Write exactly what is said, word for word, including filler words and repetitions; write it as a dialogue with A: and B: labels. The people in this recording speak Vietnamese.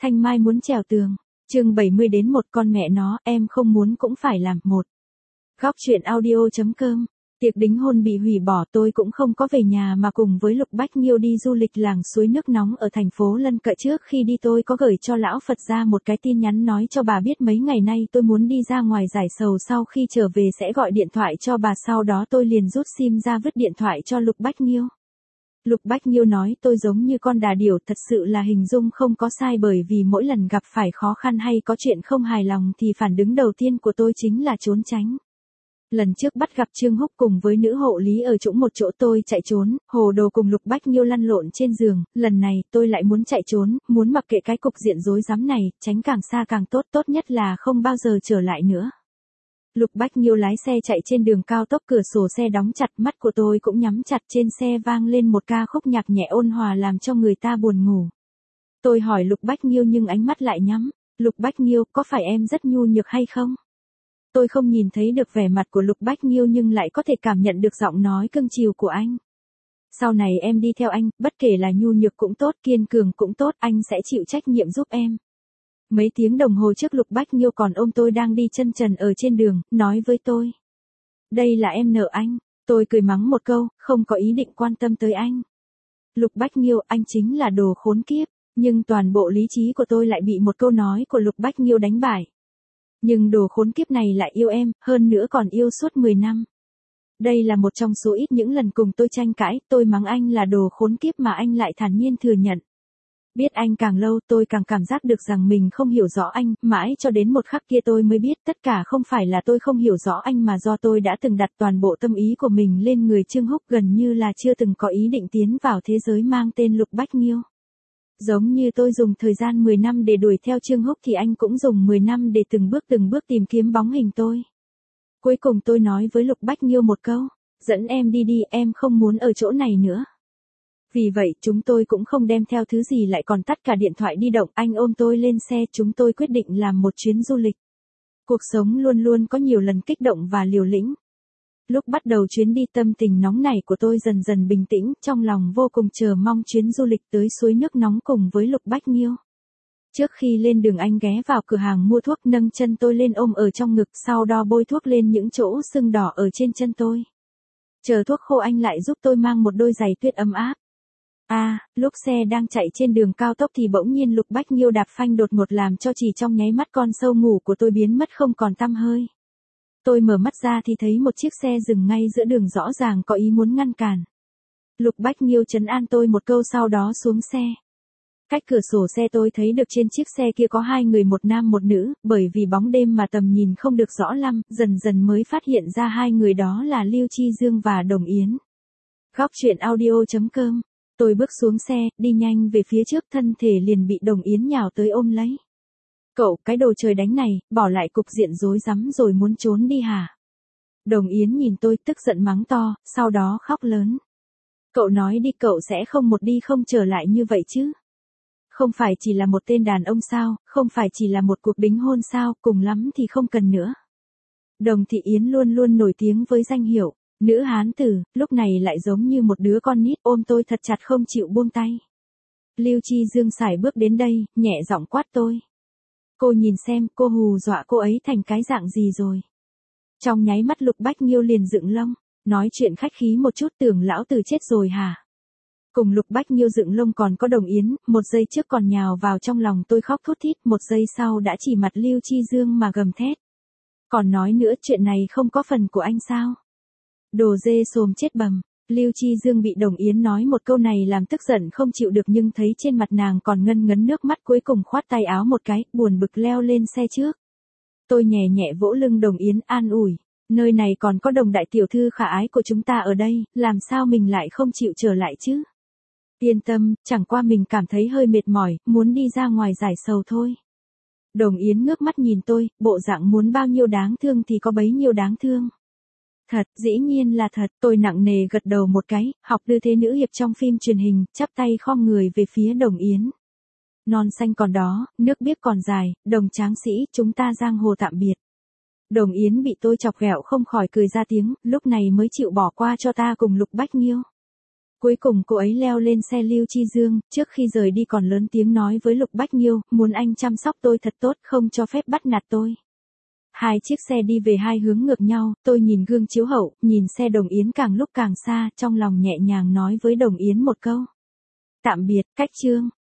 A: Thanh Mai muốn trèo tường. Chương bảy mươi đến một con mẹ nó, em không muốn cũng phải làm. Một. Góc truyện audio chấm com. Tiệc đính hôn bị hủy bỏ, tôi cũng không có về nhà mà cùng với Lục Bách Nghiêu đi du lịch làng suối nước nóng ở thành phố lân cận. Trước khi đi tôi có gửi cho lão Phật ra một cái tin nhắn nói cho bà biết mấy ngày nay tôi muốn đi ra ngoài giải sầu, sau khi trở về sẽ gọi điện thoại cho bà, sau đó tôi liền rút sim ra vứt điện thoại cho Lục Bách Nghiêu. Lục Bách Nghiêu nói tôi giống như con đà điểu, thật sự là hình dung không có sai, bởi vì mỗi lần gặp phải khó khăn hay có chuyện không hài lòng thì phản ứng đầu tiên của tôi chính là trốn tránh. Lần trước bắt gặp Trương Húc cùng với nữ hộ lý ở chỗ một chỗ tôi chạy trốn, hồ đồ cùng Lục Bách Nghiêu lăn lộn trên giường, lần này tôi lại muốn chạy trốn, muốn mặc kệ cái cục diện rối rắm này, tránh càng xa càng tốt, tốt nhất là không bao giờ trở lại nữa. Lục Bách Nghiêu lái xe chạy trên đường cao tốc, cửa sổ xe đóng chặt, mắt của tôi cũng nhắm chặt, trên xe vang lên một ca khúc nhạc nhẹ ôn hòa làm cho người ta buồn ngủ. Tôi hỏi Lục Bách Nghiêu nhưng ánh mắt lại nhắm. Lục Bách Nghiêu, có phải em rất nhu nhược hay không? Tôi không nhìn thấy được vẻ mặt của Lục Bách Nghiêu nhưng lại có thể cảm nhận được giọng nói cưng chiều của anh. Sau này em đi theo anh, bất kể là nhu nhược cũng tốt, kiên cường cũng tốt, anh sẽ chịu trách nhiệm giúp em. Mấy tiếng đồng hồ trước Lục Bách Nghiêu còn ôm tôi đang đi chân trần ở trên đường, nói với tôi. Đây là em nợ anh. Tôi cười mắng một câu, không có ý định quan tâm tới anh. Lục Bách Nghiêu, anh chính là đồ khốn kiếp. Nhưng toàn bộ lý trí của tôi lại bị một câu nói của Lục Bách Nghiêu đánh bại. Nhưng đồ khốn kiếp này lại yêu em, hơn nữa còn yêu suốt mười năm. Đây là một trong số ít những lần cùng tôi tranh cãi, tôi mắng anh là đồ khốn kiếp mà anh lại thản nhiên thừa nhận. Biết anh càng lâu tôi càng cảm giác được rằng mình không hiểu rõ anh, mãi cho đến một khắc kia tôi mới biết tất cả không phải là tôi không hiểu rõ anh mà do tôi đã từng đặt toàn bộ tâm ý của mình lên người Trương Húc, gần như là chưa từng có ý định tiến vào thế giới mang tên Lục Bách Nghiêu. Giống như tôi dùng thời gian mười năm để đuổi theo Trương Húc thì anh cũng dùng mười năm để từng bước từng bước tìm kiếm bóng hình tôi. Cuối cùng tôi nói với Lục Bách Nghiêu một câu, dẫn em đi đi, em không muốn ở chỗ này nữa. Vì vậy chúng tôi cũng không đem theo thứ gì, lại còn tắt cả điện thoại di động. Anh ôm tôi lên xe, chúng tôi quyết định làm một chuyến du lịch. Cuộc sống luôn luôn có nhiều lần kích động và liều lĩnh. Lúc bắt đầu chuyến đi tâm tình nóng nảy của tôi dần dần bình tĩnh, trong lòng vô cùng chờ mong chuyến du lịch tới suối nước nóng cùng với Lục Bách Nghiêu. Trước khi lên đường anh ghé vào cửa hàng mua thuốc, nâng chân tôi lên ôm ở trong ngực, sau đó bôi thuốc lên những chỗ sưng đỏ ở trên chân tôi. Chờ thuốc khô anh lại giúp tôi mang một đôi giày tuyết ấm áp. À, lúc xe đang chạy trên đường cao tốc thì bỗng nhiên Lục Bách Nghiêu đạp phanh đột ngột làm cho chỉ trong nháy mắt con sâu ngủ của tôi biến mất không còn tăm hơi. Tôi mở mắt ra thì thấy một chiếc xe dừng ngay giữa đường, rõ ràng có ý muốn ngăn cản. Lục Bách Nghiêu trấn an tôi một câu sau đó xuống xe. Cách cửa sổ xe tôi thấy được trên chiếc xe kia có hai người, một nam một nữ, bởi vì bóng đêm mà tầm nhìn không được rõ lắm, dần dần mới phát hiện ra hai người đó là Lưu Chi Dương và Đồng Yến. Góc truyện audio chấm com. Tôi bước xuống xe, đi nhanh về phía trước, thân thể liền bị Đồng Yến nhào tới ôm lấy. Cậu, cái đồ trời đánh này, bỏ lại cục diện rối rắm rồi muốn trốn đi hả? Đồng Yến nhìn tôi tức giận mắng to, sau đó khóc lớn. Cậu nói đi, cậu sẽ không một đi không trở lại như vậy chứ? Không phải chỉ là một tên đàn ông sao, không phải chỉ là một cuộc đính hôn sao, cùng lắm thì không cần nữa. Đồng Thị Yến luôn luôn nổi tiếng với danh hiệu nữ hán tử, lúc này lại giống như một đứa con nít ôm tôi thật chặt không chịu buông tay. Lưu Chi Dương sải bước đến đây, nhẹ giọng quát tôi. Cô nhìn xem, cô hù dọa cô ấy thành cái dạng gì rồi. Trong nháy mắt Lục Bách Nghiêu liền dựng lông, nói chuyện khách khí một chút, tưởng lão tử chết rồi hả? Cùng Lục Bách Nghiêu dựng lông còn có Đồng Yến, một giây trước còn nhào vào trong lòng tôi khóc thút thít, một giây sau đã chỉ mặt Lưu Chi Dương mà gầm thét. Còn nói nữa, chuyện này không có phần của anh sao? Đồ dê xồm chết bầm. Lưu Chi Dương bị Đồng Yến nói một câu này làm tức giận không chịu được, nhưng thấy trên mặt nàng còn ngân ngấn nước mắt, cuối cùng khoát tay áo một cái, buồn bực leo lên xe trước. Tôi nhẹ nhẹ vỗ lưng Đồng Yến an ủi, nơi này còn có Đồng đại tiểu thư khả ái của chúng ta ở đây, làm sao mình lại không chịu trở lại chứ? Yên tâm, chẳng qua mình cảm thấy hơi mệt mỏi, muốn đi ra ngoài giải sầu thôi. Đồng Yến ngước mắt nhìn tôi, bộ dạng muốn bao nhiêu đáng thương thì có bấy nhiêu đáng thương. Thật, dĩ nhiên là thật, tôi nặng nề gật đầu một cái, học tư thế nữ hiệp trong phim truyền hình, chắp tay khom người về phía Đồng Yến. Non xanh còn đó, nước biếc còn dài, Đồng tráng sĩ, chúng ta giang hồ tạm biệt. Đồng Yến bị tôi chọc ghẹo không khỏi cười ra tiếng, lúc này mới chịu bỏ qua cho ta cùng Lục Bách Nghiêu. Cuối cùng cô ấy leo lên xe Lưu Chi Dương, trước khi rời đi còn lớn tiếng nói với Lục Bách Nhiêu, muốn anh chăm sóc tôi thật tốt, không cho phép bắt nạt tôi. Hai chiếc xe đi về hai hướng ngược nhau, tôi nhìn gương chiếu hậu, nhìn xe Đồng Yến càng lúc càng xa, trong lòng nhẹ nhàng nói với Đồng Yến một câu. Tạm biệt, Cách Chương.